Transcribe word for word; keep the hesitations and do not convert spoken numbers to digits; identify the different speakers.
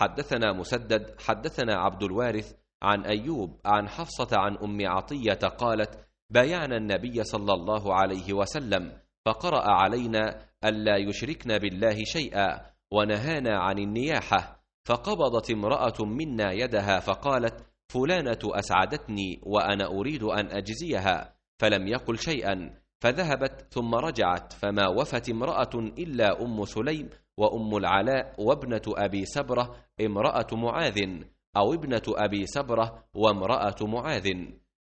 Speaker 1: حدثنا مسدد حدثنا عبد الوارث عن أيوب عن حفصة عن أم عطية قالت: بايعنا النبي صلى الله عليه وسلم فقرأ علينا ألا يشركن بالله شيئا ونهانا عن النياحة، فقبضت امرأة منا يدها فقالت: فلانة أسعدتني وأنا أريد أن أجزيها، فلم يقل شيئا، فذهبت ثم رجعت، فما وفت امرأة إلا أم سليم وأم العلاء وابنة أبي سبرة امرأة معاذ، أو ابنة أبي سبرة وامرأة معاذ.